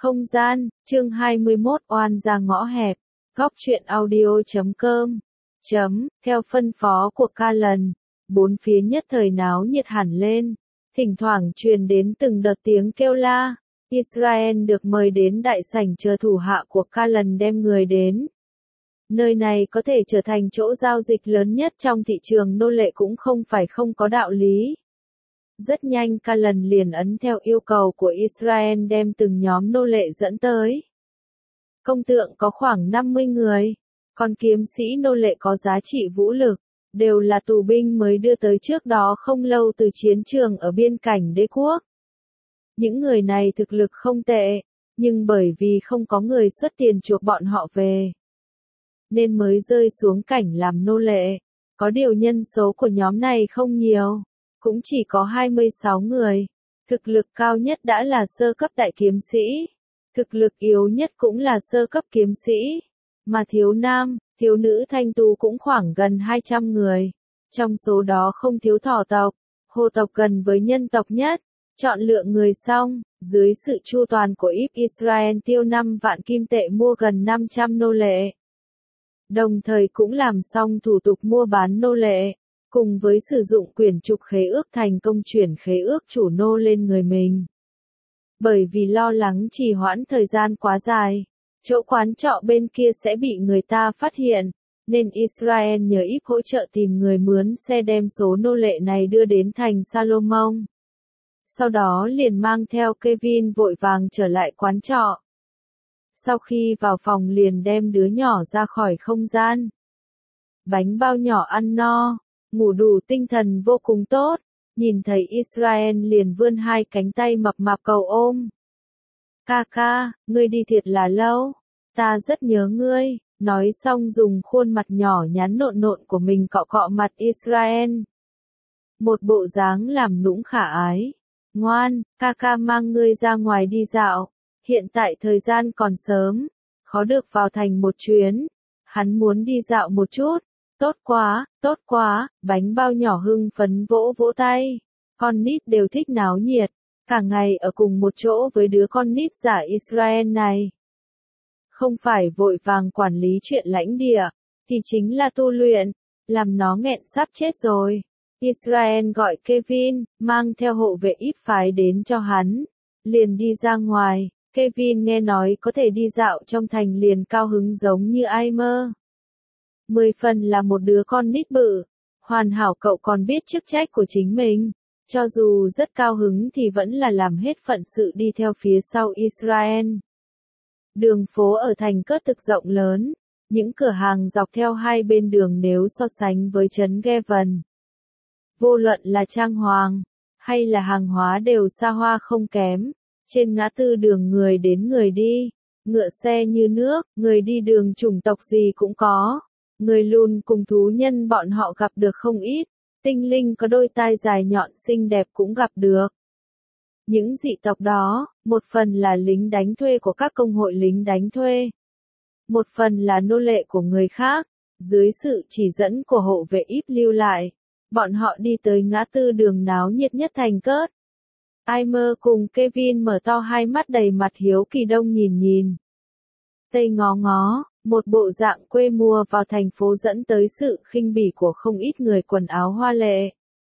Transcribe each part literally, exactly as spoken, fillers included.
Không gian, chương hai mươi mốt oan ra ngõ hẹp, góc truyện audio chấm com, chấm, theo phân phó của Callan, bốn phía nhất thời náo nhiệt hẳn lên, thỉnh thoảng truyền đến từng đợt tiếng kêu la, Israel được mời đến đại sảnh chờ thủ hạ của Callan đem người đến. Nơi này có thể trở thành chỗ giao dịch lớn nhất trong thị trường nô lệ cũng không phải không có đạo lý. Rất nhanh Callan liền ấn theo yêu cầu của Israel đem từng nhóm nô lệ dẫn tới. Công tượng có khoảng năm mươi người, còn kiếm sĩ nô lệ có giá trị vũ lực, đều là tù binh mới đưa tới trước đó không lâu từ chiến trường ở biên cảnh đế quốc. Những người này thực lực không tệ, nhưng bởi vì không có người xuất tiền chuộc bọn họ về, nên mới rơi xuống cảnh làm nô lệ. Có điều nhân số của nhóm này không nhiều, cũng chỉ có hai mươi sáu người. Thực lực cao nhất đã là sơ cấp đại kiếm sĩ, thực lực yếu nhất cũng là sơ cấp kiếm sĩ, mà thiếu nam, thiếu nữ thanh tú cũng khoảng gần hai trăm người. Trong số đó không thiếu thỏ tộc, hồ tộc gần với nhân tộc nhất. Chọn lựa người xong, dưới sự chu toàn của Ibn Israel tiêu năm vạn kim tệ mua gần năm trăm nô lệ. Đồng thời cũng làm xong thủ tục mua bán nô lệ, cùng với sử dụng quyển trục khế ước thành công chuyển khế ước chủ nô lên người mình. Bởi vì lo lắng trì hoãn thời gian quá dài, chỗ quán trọ bên kia sẽ bị người ta phát hiện, nên Israel nhờ Ibn hỗ trợ tìm người mướn xe đem số nô lệ này đưa đến thành Salomon. Sau đó liền mang theo Kevin vội vàng trở lại quán trọ. Sau khi vào phòng liền đem đứa nhỏ ra khỏi không gian. Bánh bao nhỏ ăn no, ngủ đủ tinh thần vô cùng tốt, nhìn thấy Israel liền vươn hai cánh tay mập mạp cầu ôm. Ca ca, ngươi đi thiệt là lâu, ta rất nhớ ngươi, nói xong dùng khuôn mặt nhỏ nhắn nộn nộn của mình cọ cọ mặt Israel. Một bộ dáng làm nũng khả ái. Ngoan, ca ca mang ngươi ra ngoài đi dạo, hiện tại thời gian còn sớm, khó được vào thành một chuyến, hắn muốn đi dạo một chút, tốt quá, tốt quá, bánh bao nhỏ hưng phấn vỗ vỗ tay, con nít đều thích náo nhiệt, cả ngày ở cùng một chỗ với đứa con nít giả Israel này. Không phải vội vàng quản lý chuyện lãnh địa, thì chính là tu luyện, làm nó nghẹn sắp chết rồi. Israel gọi Kevin, mang theo hộ vệ Ibn phái đến cho hắn, liền đi ra ngoài. Kevin nghe nói có thể đi dạo trong thành liền cao hứng giống như ai mơ. Mười phần là một đứa con nít bự, hoàn hảo cậu còn biết chức trách của chính mình, cho dù rất cao hứng thì vẫn là làm hết phận sự đi theo phía sau Israel. Đường phố ở thành Cớt thực rộng lớn, những cửa hàng dọc theo hai bên đường nếu so sánh với trấn Gevon, vô luận là trang hoàng, hay là hàng hóa đều xa hoa không kém. Trên ngã tư đường người đến người đi, ngựa xe như nước, người đi đường chủng tộc gì cũng có. Người lùn cùng thú nhân bọn họ gặp được không ít, tinh linh có đôi tai dài nhọn xinh đẹp cũng gặp được. Những dị tộc đó, một phần là lính đánh thuê của các công hội lính đánh thuê, một phần là nô lệ của người khác, dưới sự chỉ dẫn của hộ vệ Ibn lưu lại. Bọn họ đi tới ngã tư đường náo nhiệt nhất thành Cớt. Aimer cùng Kevin mở to hai mắt đầy mặt hiếu kỳ đông nhìn nhìn. Tây ngó ngó, một bộ dạng quê mùa vào thành phố dẫn tới sự khinh bỉ của không ít người quần áo hoa lệ.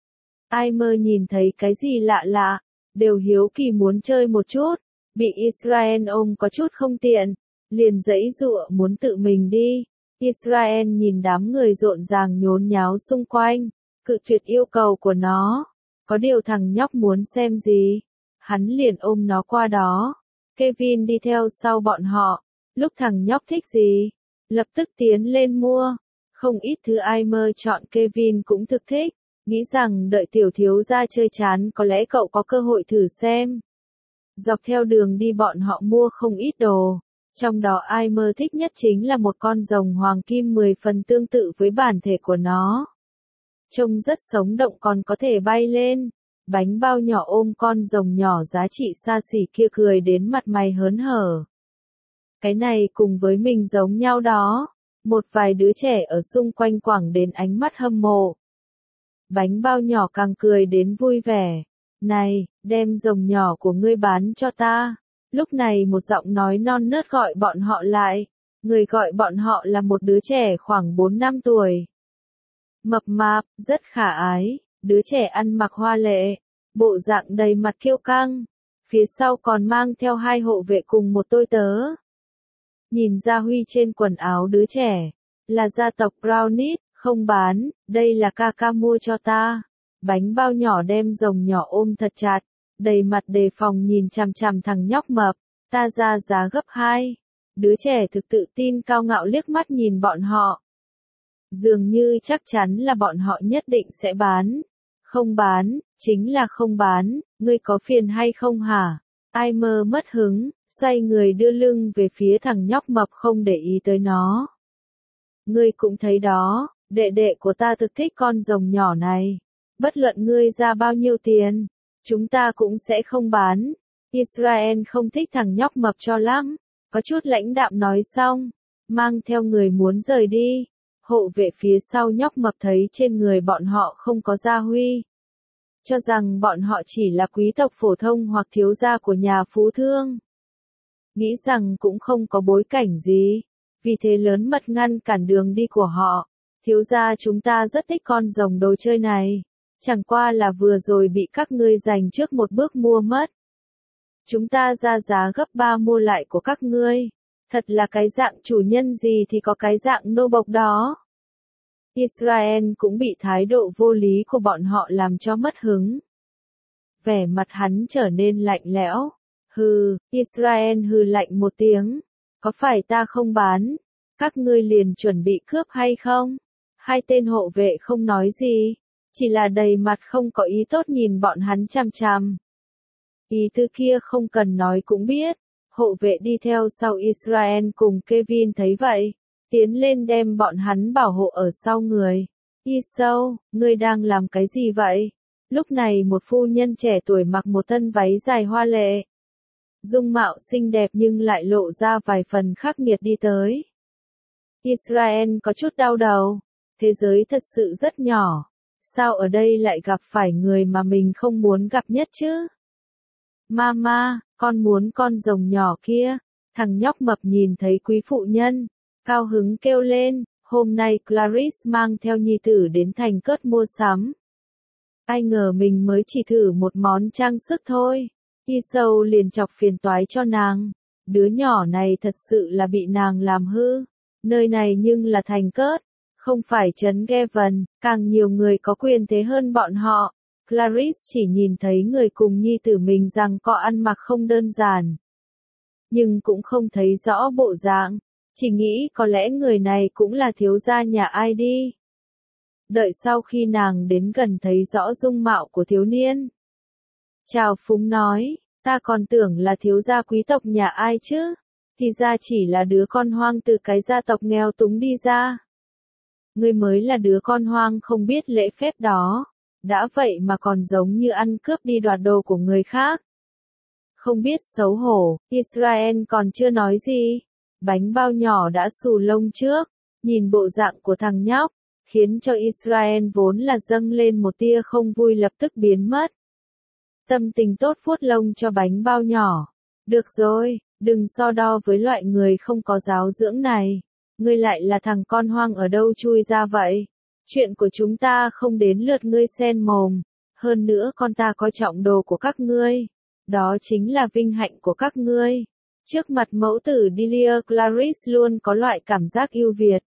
Aimer nhìn thấy cái gì lạ lạ, đều hiếu kỳ muốn chơi một chút, bị Israel ôm có chút không tiện, liền giãy giụa muốn tự mình đi. Israel nhìn đám người rộn ràng nhốn nháo xung quanh, cự tuyệt yêu cầu của nó. Có điều thằng nhóc muốn xem gì, hắn liền ôm nó qua đó. Kevin đi theo sau bọn họ, lúc thằng nhóc thích gì, lập tức tiến lên mua. Không ít thứ Aimer chọn Kevin cũng thực thích, nghĩ rằng đợi tiểu thiếu gia chơi chán có lẽ cậu có cơ hội thử xem. Dọc theo đường đi bọn họ mua không ít đồ, trong đó Aimer thích nhất chính là một con rồng hoàng kim mười phần tương tự với bản thể của nó. Trông rất sống động còn có thể bay lên. Bánh bao nhỏ ôm con rồng nhỏ giá trị xa xỉ kia cười đến mặt mày hớn hở. Cái này cùng với mình giống nhau đó. Một vài đứa trẻ ở xung quanh quẳng đến ánh mắt hâm mộ. Bánh bao nhỏ càng cười đến vui vẻ. Này, đem rồng nhỏ của ngươi bán cho ta. Lúc này một giọng nói non nớt gọi bọn họ lại. Người gọi bọn họ là một đứa trẻ khoảng bốn năm tuổi. Mập mạp, rất khả ái, đứa trẻ ăn mặc hoa lệ, bộ dạng đầy mặt kiêu căng. Phía sau còn mang theo hai hộ vệ cùng một tôi tớ. Nhìn ra huy trên quần áo đứa trẻ, là gia tộc Brownies, không bán, đây là ca ca mua cho ta. Bánh bao nhỏ đem rồng nhỏ ôm thật chặt, đầy mặt đề phòng nhìn chằm chằm thằng nhóc mập, ta ra giá gấp hai. Đứa trẻ thực tự tin cao ngạo liếc mắt nhìn bọn họ. Dường như chắc chắn là bọn họ nhất định sẽ bán. Không bán, chính là không bán, ngươi có phiền hay không hả? Ai mơ mất hứng, xoay người đưa lưng về phía thằng nhóc mập không để ý tới nó. Ngươi cũng thấy đó, đệ đệ của ta thực thích con rồng nhỏ này. Bất luận ngươi ra bao nhiêu tiền, chúng ta cũng sẽ không bán. Israel không thích thằng nhóc mập cho lắm, có chút lãnh đạm nói xong, mang theo người muốn rời đi. Hộ vệ phía sau nhóc mập thấy trên người bọn họ không có gia huy. Cho rằng bọn họ chỉ là quý tộc phổ thông hoặc thiếu gia của nhà phú thương. Nghĩ rằng cũng không có bối cảnh gì, vì thế lớn mật ngăn cản đường đi của họ. Thiếu gia chúng ta rất thích con rồng đồ chơi này, chẳng qua là vừa rồi bị các ngươi giành trước một bước mua mất. Chúng ta ra giá gấp ba mua lại của các ngươi. Thật là cái dạng chủ nhân gì thì có cái dạng nô bộc đó. Israel cũng bị thái độ vô lý của bọn họ làm cho mất hứng. Vẻ mặt hắn trở nên lạnh lẽo. Hừ, Israel hừ lạnh một tiếng. Có phải ta không bán? Các ngươi liền chuẩn bị cướp hay không? Hai tên hộ vệ không nói gì, chỉ là đầy mặt không có ý tốt nhìn bọn hắn chằm chằm. Ý tư kia không cần nói cũng biết. Hộ vệ đi theo sau Israel cùng Kevin thấy vậy, tiến lên đem bọn hắn bảo hộ ở sau người. Esau, ngươi đang làm cái gì vậy? Lúc này một phu nhân trẻ tuổi mặc một thân váy dài hoa lệ. Dung mạo xinh đẹp nhưng lại lộ ra vài phần khắc nghiệt đi tới. Israel có chút đau đầu. Thế giới thật sự rất nhỏ. Sao ở đây lại gặp phải người mà mình không muốn gặp nhất chứ? Mama, con muốn con rồng nhỏ kia. Thằng nhóc mập nhìn thấy quý phụ nhân, cao hứng kêu lên, hôm nay Clarice mang theo nhi tử đến thành cớt mua sắm. Ai ngờ mình mới chỉ thử một món trang sức thôi. Esau liền chọc phiền toái cho nàng. Đứa nhỏ này thật sự là bị nàng làm hư. Nơi này nhưng là thành cớt, không phải trấn Gavin, càng nhiều người có quyền thế hơn bọn họ. Clarice chỉ nhìn thấy người cùng nhi tử mình rằng có ăn mặc không đơn giản. Nhưng cũng không thấy rõ bộ dạng, chỉ nghĩ có lẽ người này cũng là thiếu gia nhà ai đi. Đợi sau khi nàng đến gần thấy rõ dung mạo của thiếu niên. Chào phúng nói, ta còn tưởng là thiếu gia quý tộc nhà ai chứ, thì ra chỉ là đứa con hoang từ cái gia tộc nghèo túng đi ra. Ngươi mới là đứa con hoang không biết lễ phép đó. Đã vậy mà còn giống như ăn cướp đi đoạt đồ của người khác. Không biết xấu hổ, Israel còn chưa nói gì. Bánh bao nhỏ đã xù lông trước, nhìn bộ dạng của thằng nhóc, khiến cho Israel vốn là dâng lên một tia không vui lập tức biến mất. Tâm tình tốt vuốt lông cho bánh bao nhỏ. Được rồi, đừng so đo với loại người không có giáo dưỡng này. Ngươi lại là thằng con hoang ở đâu chui ra vậy? Chuyện của chúng ta không đến lượt ngươi xen mồm. Hơn nữa con ta coi trọng đồ của các ngươi. Đó chính là vinh hạnh của các ngươi. Trước mặt mẫu tử Delia Clarice luôn có loại cảm giác ưu việt.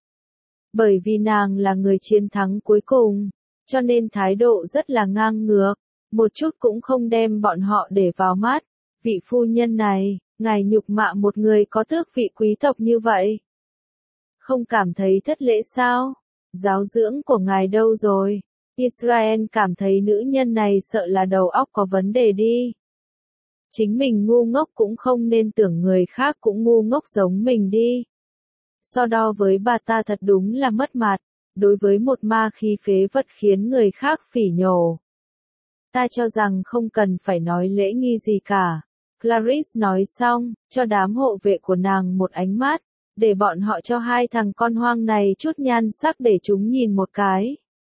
Bởi vì nàng là người chiến thắng cuối cùng, cho nên thái độ rất là ngang ngược, một chút cũng không đem bọn họ để vào mắt. Vị phu nhân này, ngài nhục mạ một người có tước vị quý tộc như vậy. Không cảm thấy thất lễ sao? Giáo dưỡng của ngài đâu rồi? Israel cảm thấy nữ nhân này sợ là đầu óc có vấn đề đi. Chính mình ngu ngốc cũng không nên tưởng người khác cũng ngu ngốc giống mình đi. So đo với bà ta thật đúng là mất mặt, đối với một ma khí phế vật khiến người khác phỉ nhổ. Ta cho rằng không cần phải nói lễ nghi gì cả. Clarice nói xong, cho đám hộ vệ của nàng một ánh mắt, để bọn họ cho hai thằng con hoang này chút nhan sắc để chúng nhìn một cái.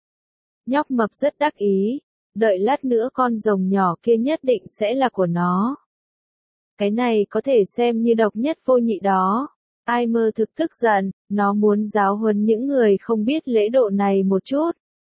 Nhóc mập rất đắc ý, đợi lát nữa con rồng nhỏ kia nhất định sẽ là của nó. Cái này có thể xem như độc nhất vô nhị đó. Ai mơ thực tức giận, nó muốn giáo huấn những người không biết lễ độ này một chút.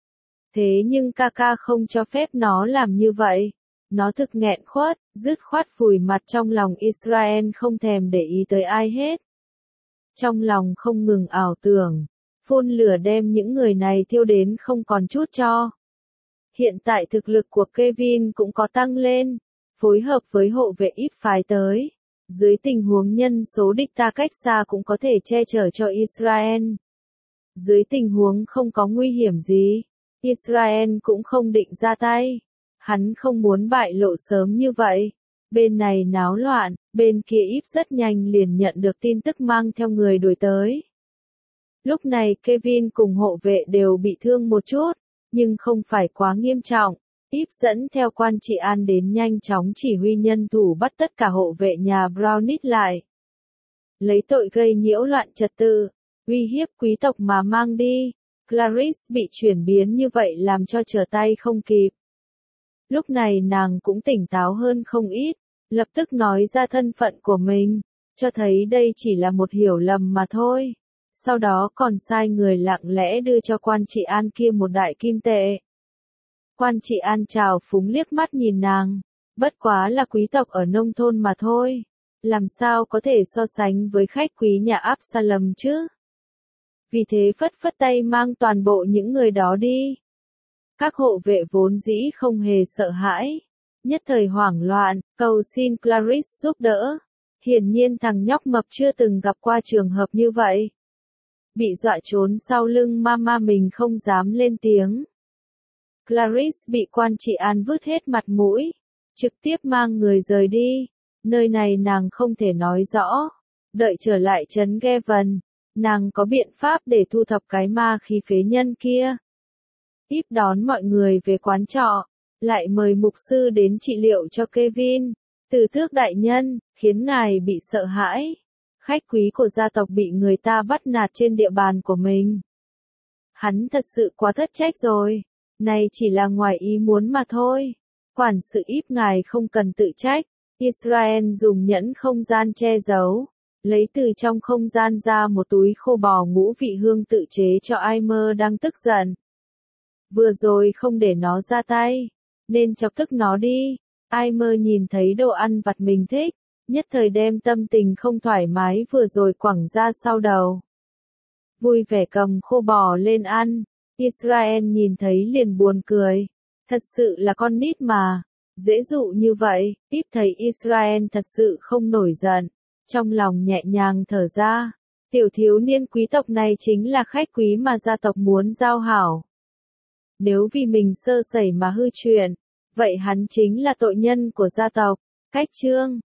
Thế nhưng ca ca không cho phép nó làm như vậy. Nó thực nghẹn khuất, dứt khoát vùi mặt trong lòng Israel không thèm để ý tới ai hết. Trong lòng không ngừng ảo tưởng, phun lửa đem những người này thiêu đến không còn chút cho. Hiện tại thực lực của Kevin cũng có tăng lên, phối hợp với hộ vệ ít phái tới. Dưới tình huống nhân số địch ta cách xa cũng có thể che chở cho Israel. Dưới tình huống không có nguy hiểm gì, Israel cũng không định ra tay. Hắn không muốn bại lộ sớm như vậy. Bên này náo loạn, bên kia Íp rất nhanh liền nhận được tin tức mang theo người đuổi tới. Lúc này Kevin cùng hộ vệ đều bị thương một chút, nhưng không phải quá nghiêm trọng. Íp dẫn theo quan trị an đến nhanh chóng chỉ huy nhân thủ bắt tất cả hộ vệ nhà Brownit lại. Lấy tội gây nhiễu loạn trật tự, uy hiếp quý tộc mà mang đi. Clarice bị chuyển biến như vậy làm cho trở tay không kịp. Lúc này nàng cũng tỉnh táo hơn không ít, lập tức nói ra thân phận của mình, cho thấy đây chỉ là một hiểu lầm mà thôi. Sau đó còn sai người lặng lẽ đưa cho quan trị an kia một đại kim tệ. Quan trị an trào phúng liếc mắt nhìn nàng, bất quá là quý tộc ở nông thôn mà thôi, làm sao có thể so sánh với khách quý nhà Absalom chứ? Vì thế phất phất tay mang toàn bộ những người đó đi. Các hộ vệ vốn dĩ không hề sợ hãi, nhất thời hoảng loạn, cầu xin Clarice giúp đỡ. Hiển nhiên thằng nhóc mập chưa từng gặp qua trường hợp như vậy. Bị dọa trốn sau lưng mama mình không dám lên tiếng. Clarice bị quan trị an vứt hết mặt mũi, trực tiếp mang người rời đi. Nơi này nàng không thể nói rõ. Đợi trở lại trấn Gavin, nàng có biện pháp để thu thập cái ma khí phế nhân kia. Íp đón mọi người về quán trọ, lại mời mục sư đến trị liệu cho Kevin. Từ tước đại nhân, khiến ngài bị sợ hãi. Khách quý của gia tộc bị người ta bắt nạt trên địa bàn của mình. Hắn thật sự quá thất trách rồi. Này chỉ là ngoài ý muốn mà thôi. Quản sự Íp ngài không cần tự trách. Israel dùng nhẫn không gian che giấu, lấy từ trong không gian ra một túi khô bò ngũ vị hương tự chế cho Aimer đang tức giận. Vừa rồi không để nó ra tay, nên chọc tức nó đi. Aimer nhìn thấy đồ ăn vặt mình thích, nhất thời đem tâm tình không thoải mái vừa rồi quẳng ra sau đầu. Vui vẻ cầm khô bò lên ăn, Israel nhìn thấy liền buồn cười. Thật sự là con nít mà, dễ dụ như vậy. Íp thấy Israel thật sự không nổi giận, trong lòng nhẹ nhàng thở ra. Tiểu thiếu niên quý tộc này chính là khách quý mà gia tộc muốn giao hảo. Nếu vì mình sơ sẩy mà hư chuyện, vậy hắn chính là tội nhân của gia tộc. Cách chương